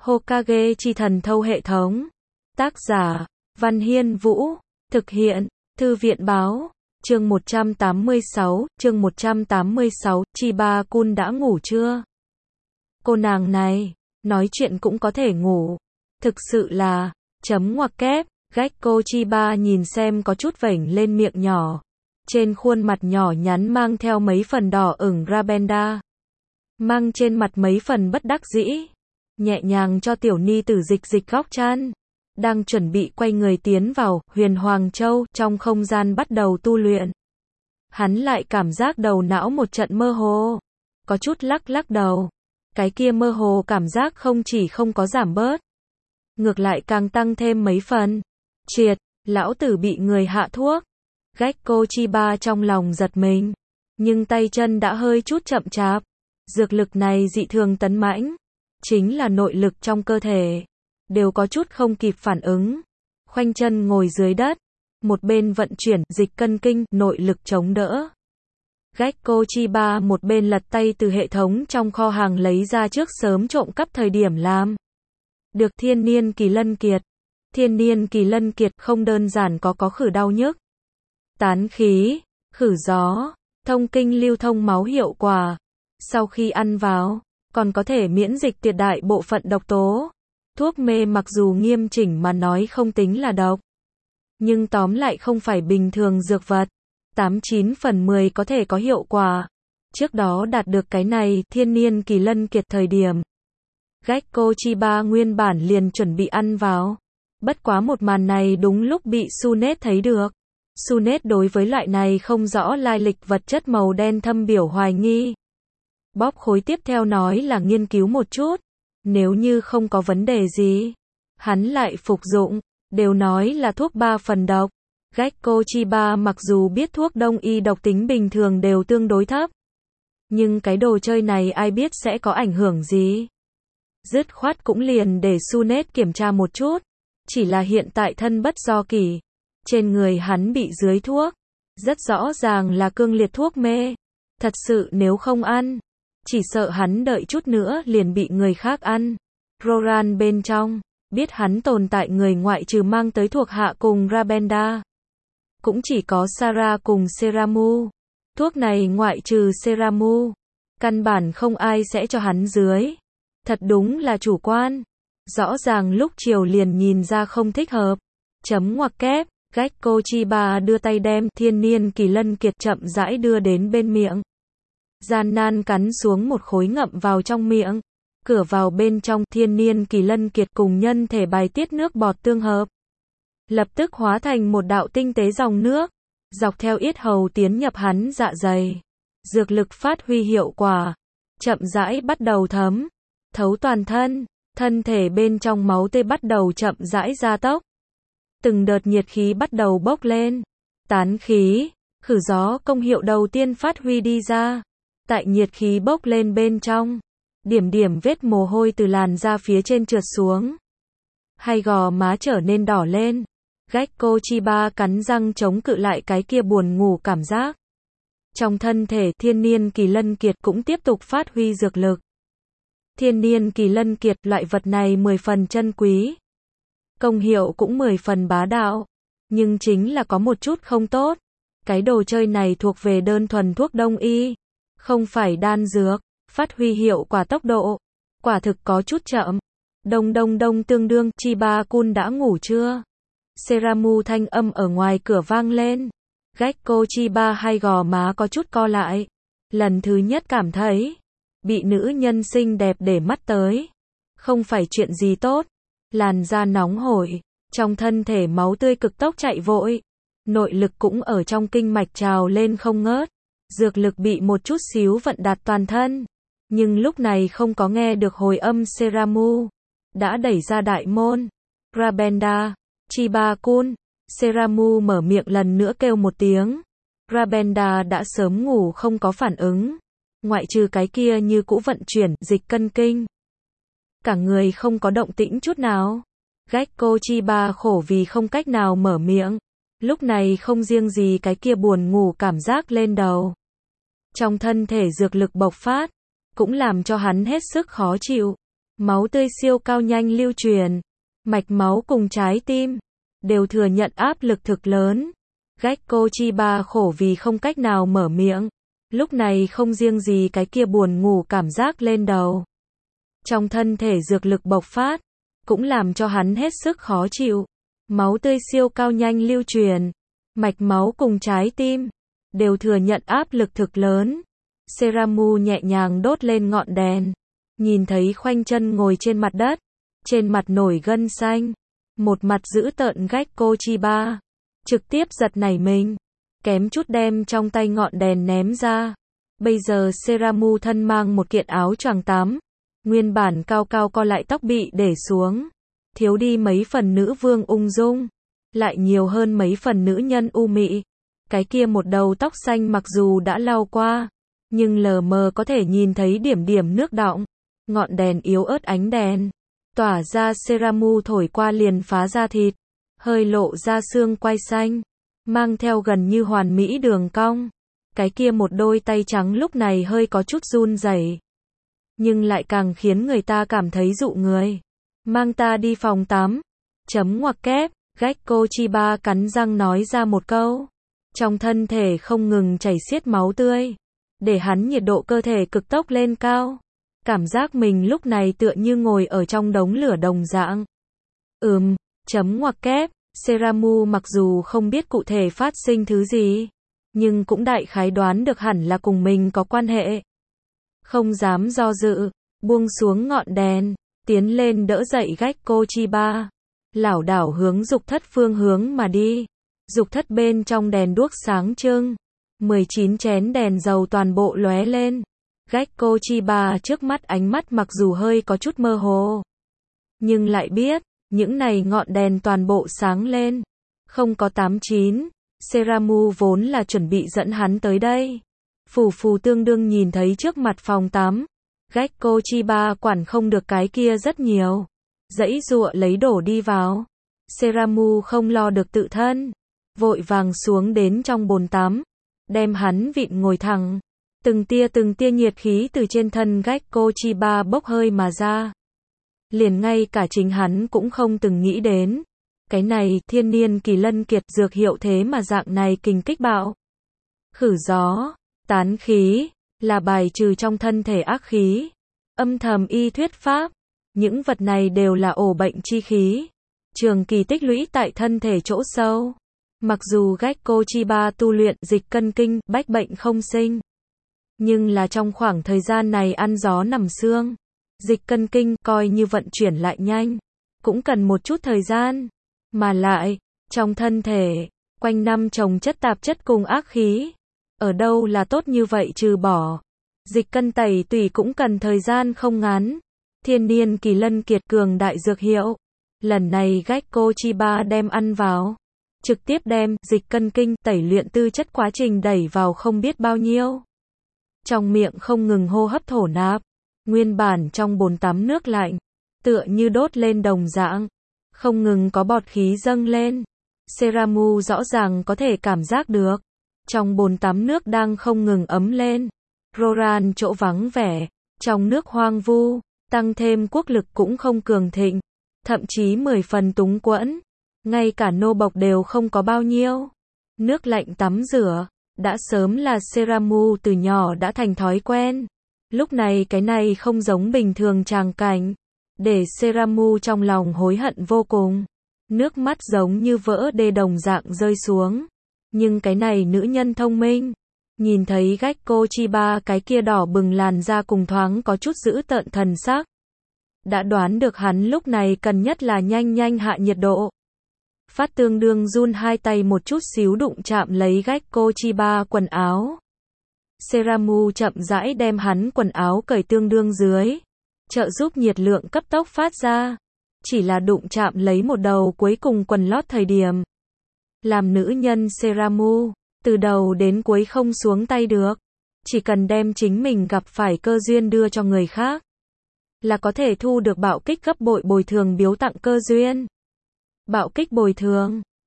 Hokage chi thần thâu hệ thống. Tác giả, Văn Hiên Vũ. Thực hiện, Thư viện báo. Chương 186, Chiba-kun đã ngủ chưa? Cô nàng này, nói chuyện cũng có thể ngủ. Thực sự là, chấm ngoặc kép, Gekko Chiba nhìn xem có chút vểnh lên miệng nhỏ. Trên khuôn mặt nhỏ nhắn mang theo mấy phần đỏ ửng Rabenda. Mang trên mặt mấy phần bất đắc dĩ. Nhẹ nhàng cho tiểu ni tử dịch dịch góc chăn. Đang chuẩn bị quay người tiến vào Huyền Hoàng Châu trong không gian bắt đầu tu luyện. Hắn lại cảm giác đầu não một trận mơ hồ. Có chút lắc lắc đầu. Cái kia mơ hồ cảm giác không chỉ không có giảm bớt. Ngược lại càng tăng thêm mấy phần. Triệt, lão tử bị người hạ thuốc. Gekko Chiba trong lòng giật mình. Nhưng tay chân đã hơi chút chậm chạp. Dược lực này dị thường tấn mãnh. Chính là nội lực trong cơ thể. Đều có chút không kịp phản ứng. Khoanh chân ngồi dưới đất. Một bên vận chuyển dịch cân kinh, nội lực chống đỡ. Gekko Chiba một bên lật tay từ hệ thống trong kho hàng lấy ra trước sớm trộm cắp thời điểm làm. Được thiên niên kỳ lân kiệt. Thiên niên kỳ lân kiệt không đơn giản có khử đau nhức, tán khí, khử gió, thông kinh lưu thông máu hiệu quả. Sau khi ăn vào, còn có thể miễn dịch tuyệt đại bộ phận độc tố. Thuốc mê mặc dù nghiêm chỉnh mà nói không tính là độc. Nhưng tóm lại không phải bình thường dược vật. 89 phần 10 có thể có hiệu quả. Trước đó đạt được cái này thiên niên kỳ lân kiệt thời điểm. Gekko Chiba nguyên bản liền chuẩn bị ăn vào. Bất quá một màn này đúng lúc bị Sunet thấy được. Sunet đối với loại này không rõ lai lịch vật chất màu đen thâm biểu hoài nghi. Bóp khối tiếp theo nói là nghiên cứu một chút. Nếu như không có vấn đề gì, hắn lại phục dụng, đều nói là thuốc 3 phần độc. Gekko Chiba mặc dù biết thuốc đông y độc tính bình thường đều tương đối thấp. Nhưng cái đồ chơi này ai biết sẽ có ảnh hưởng gì. Dứt khoát cũng liền để Sunet kiểm tra một chút. Chỉ là hiện tại thân bất do kỷ. Trên người hắn bị dưới thuốc. Rất rõ ràng là cương liệt thuốc mê. Thật sự nếu không ăn, chỉ sợ hắn đợi chút nữa liền bị người khác ăn. Roran bên trong, biết hắn tồn tại người ngoại trừ mang tới thuộc hạ cùng Rabenda. Cũng chỉ có Sara cùng Seramu. Thuốc này ngoại trừ Seramu, căn bản không ai sẽ cho hắn dưới. Thật đúng là chủ quan. Rõ ràng lúc chiều liền nhìn ra không thích hợp. Chấm ngoặc kép, Gekko Chiba đưa tay đem thiên niên kỳ lân kiệt chậm rãi đưa đến bên miệng. Gian nan cắn xuống một khối ngậm vào trong miệng. Cửa vào bên trong thiên niên kỳ lân kiệt cùng nhân thể bài tiết nước bọt tương hợp. Lập tức hóa thành một đạo tinh tế dòng nước. Dọc theo yết hầu tiến nhập hắn dạ dày. Dược lực phát huy hiệu quả. Chậm rãi bắt đầu thấm. Thấu toàn thân. Thân thể bên trong máu tươi bắt đầu chậm rãi gia tốc. Từng đợt nhiệt khí bắt đầu bốc lên. Tán khí, khử gió công hiệu đầu tiên phát huy đi ra. Tại nhiệt khí bốc lên bên trong. Điểm điểm vết mồ hôi từ làn da phía trên trượt xuống. Hay gò má trở nên đỏ lên. Gekko Chiba cắn răng chống cự lại cái kia buồn ngủ cảm giác. Trong thân thể thiên niên kỳ lân kiệt cũng tiếp tục phát huy dược lực. Thiên niên kỳ lân kiệt loại vật này 10 phần chân quý. Công hiệu cũng 10 phần bá đạo. Nhưng chính là có một chút không tốt. Cái đồ chơi này thuộc về đơn thuần thuốc đông y. Không phải đan dược. Phát huy hiệu quả tốc độ. Quả thực có chút chậm. Đông tương đương. Chiba-kun đã ngủ chưa? Seramu thanh âm ở ngoài cửa vang lên. Gekko Chiba hai gò má có chút co lại. Lần thứ nhất cảm thấy. Bị nữ nhân xinh đẹp để mắt tới. Không phải chuyện gì tốt. Làn da nóng hổi. Trong thân thể máu tươi cực tốc chạy vội. Nội lực cũng ở trong kinh mạch trào lên không ngớt. Dược lực bị một chút xíu vận đạt toàn thân. Nhưng lúc này không có nghe được hồi âm Seramu. Đã đẩy ra đại môn. Rabenda, Chiba-kun. Seramu mở miệng lần nữa kêu một tiếng. Rabenda đã sớm ngủ không có phản ứng. Ngoại trừ cái kia như cũ vận chuyển dịch cân kinh. Cả người không có động tĩnh chút nào. Gekko Chiba khổ vì không cách nào mở miệng. Lúc này không riêng gì cái kia buồn ngủ cảm giác lên đầu. Trong thân thể dược lực bộc phát. Cũng làm cho hắn hết sức khó chịu. máu tươi siêu cao nhanh lưu truyền, mạch máu cùng trái tim đều thừa nhận áp lực thực lớn. Gekko Chiba khổ vì không cách nào mở miệng. Lúc này không riêng gì cái kia buồn ngủ cảm giác lên đầu. Trong thân thể dược lực bộc phát, cũng làm cho hắn hết sức khó chịu. Máu tươi siêu cao nhanh lưu truyền, mạch máu cùng trái tim đều thừa nhận áp lực thực lớn. Seramu nhẹ nhàng đốt lên ngọn đèn, nhìn thấy khoanh chân ngồi trên mặt đất, trên mặt nổi gân xanh, một mặt dữ tợn Gekko Chiba, trực tiếp giật nảy mình, kém chút đem trong tay ngọn đèn ném ra. Bây giờ Seramu thân mang một kiện áo choàng tắm, nguyên bản cao cao co lại tóc bị để xuống, thiếu đi mấy phần nữ vương ung dung, lại nhiều hơn mấy phần nữ nhân u mị. Cái kia một đầu tóc xanh mặc dù đã lau qua, nhưng lờ mờ có thể nhìn thấy điểm điểm nước đọng. Ngọn đèn yếu ớt ánh đèn tỏa ra, Seramu thổi qua liền phá ra thịt, hơi lộ ra xương quai xanh, mang theo gần như hoàn mỹ đường cong. Cái kia một đôi tay trắng lúc này hơi có chút run rẩy, nhưng lại càng khiến người ta cảm thấy dụ người. Mang ta đi phòng tắm. Chấm ngoặc kép, Gekko Chiba cắn răng nói ra một câu. Trong thân thể không ngừng chảy xiết máu tươi, để hắn nhiệt độ cơ thể cực tốc lên cao. Cảm giác mình lúc này tựa như ngồi ở trong đống lửa đồng dạng. Chấm ngoặc kép, Seramu mặc dù không biết cụ thể phát sinh thứ gì, nhưng cũng đại khái đoán được hẳn là cùng mình có quan hệ. Không dám do dự, buông xuống ngọn đèn, tiến lên đỡ dậy Gekko Chiba, lảo đảo hướng dục thất phương hướng mà đi. Dục thất bên trong đèn đuốc sáng trưng, 19 chén đèn dầu toàn bộ lóe lên. Gekko Chiba trước mắt ánh mắt mặc dù hơi có chút mơ hồ, nhưng lại biết, những này ngọn đèn toàn bộ sáng lên. Không có 89, Seramu vốn là chuẩn bị dẫn hắn tới đây. Phù tương đương nhìn thấy trước mặt phòng tắm. Gekko Chiba quản không được cái kia rất nhiều, giãy giụa lấy đổ đi vào. Seramu không lo được tự thân, vội vàng xuống đến trong bồn tắm, đem hắn vịn ngồi thẳng. Từng tia nhiệt khí từ trên thân Gekko Chiba bốc hơi mà ra. Liền ngay cả chính hắn cũng không từng nghĩ đến. Cái này, thiên niên kỳ lân kiệt dược hiệu thế mà dạng này kình kích bạo. Khử gió, tán khí, là bài trừ trong thân thể ác khí. Âm thầm y thuyết pháp, những vật này đều là ổ bệnh chi khí, trường kỳ tích lũy tại thân thể chỗ sâu. Mặc dù Gekko Chiba tu luyện dịch cân kinh, bách bệnh không sinh, nhưng là trong khoảng thời gian này ăn gió nằm sương, dịch cân kinh coi như vận chuyển lại nhanh, cũng cần một chút thời gian. Mà lại, trong thân thể, quanh năm chồng chất tạp chất cùng ác khí, ở đâu là tốt như vậy trừ bỏ. Dịch cân tẩy tủy cũng cần thời gian không ngắn. Thiên niên kỳ lân kiệt cường đại dược hiệu. Lần này Gekko Chiba đem ăn vào, trực tiếp đem dịch cân kinh tẩy luyện tư chất quá trình đẩy vào không biết bao nhiêu. Trong miệng không ngừng hô hấp thổ nạp, nguyên bản trong bồn tắm nước lạnh, tựa như đốt lên đồng dạng, không ngừng có bọt khí dâng lên. Seramu rõ ràng có thể cảm giác được, trong bồn tắm nước đang không ngừng ấm lên. Roran chỗ vắng vẻ, trong nước hoang vu, tăng thêm quốc lực cũng không cường thịnh, thậm chí 10 phần túng quẫn, ngay cả nô bộc đều không có bao nhiêu. Nước lạnh tắm rửa, đã sớm là Seramu từ nhỏ đã thành thói quen. Lúc này cái này không giống bình thường tràng cảnh, để Seramu trong lòng hối hận vô cùng. Nước mắt giống như vỡ đê đồng dạng rơi xuống. Nhưng cái này nữ nhân thông minh, nhìn thấy Gekko Chiba cái kia đỏ bừng làn da cùng thoáng có chút dữ tợn thần sắc, đã đoán được hắn lúc này cần nhất là nhanh hạ nhiệt độ. Phát tương đương run hai tay một chút xíu đụng chạm lấy Gekko Chiba quần áo. Seramu chậm rãi đem hắn quần áo cởi tương đương dưới, trợ giúp nhiệt lượng cấp tốc phát ra. Chỉ là đụng chạm lấy một đầu cuối cùng quần lót thời điểm. Làm nữ nhân Seramu, từ đầu đến cuối không xuống tay được. Chỉ cần đem chính mình gặp phải cơ duyên đưa cho người khác, là có thể thu được bạo kích gấp bội bồi thường biếu tặng cơ duyên. Bạo kích bồi thường,